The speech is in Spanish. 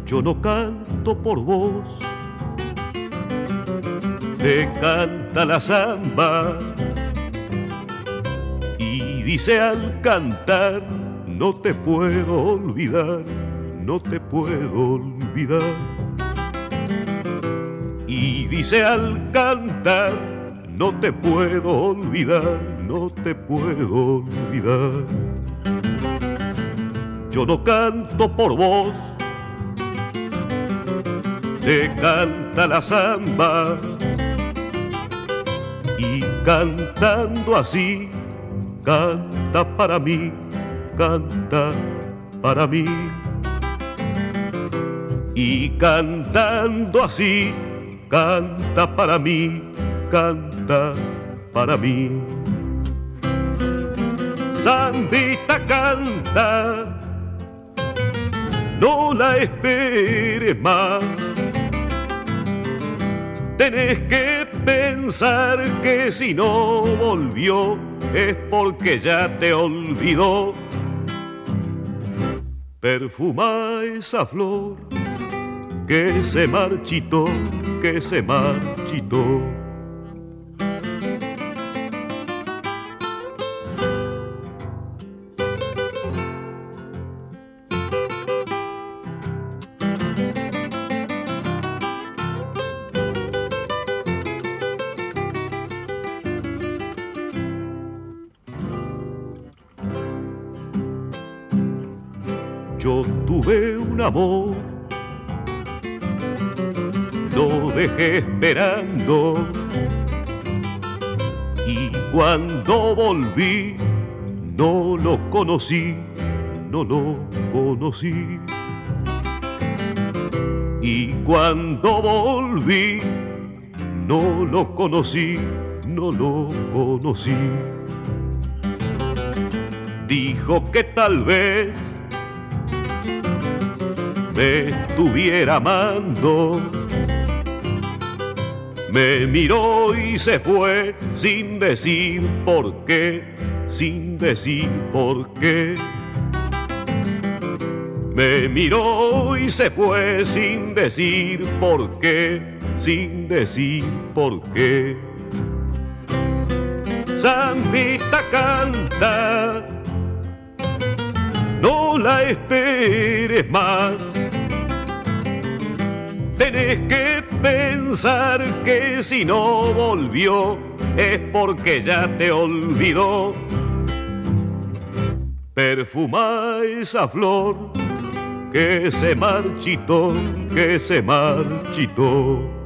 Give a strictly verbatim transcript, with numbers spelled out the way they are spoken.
Yo no canto por vos, te canta la samba y dice al cantar: no te puedo olvidar, no te puedo olvidar. Y dice al cantar: no te puedo olvidar, no te puedo olvidar. Yo no canto por vos, te canta la samba y cantando así canta para mí, canta para mí. Y cantando así canta para mí, canta para mí. Zambita canta, no la esperes más. Tenés que pensar que si no volvió es porque ya te olvidó. Perfuma esa flor que se marchitó, que se marchitó. Yo tuve un amor, lo dejé esperando, y cuando volví no lo conocí, no lo conocí. Y cuando volví no lo conocí, no lo conocí. Dijo que tal vez me estuviera amando, me miró y se fue sin decir por qué, sin decir por qué. Me miró y se fue sin decir por qué, sin decir por qué. Zambita canta, no la esperes más. Tenés que pensar que si no volvió es porque ya te olvidó. Perfuma esa flor que se marchitó, que se marchitó.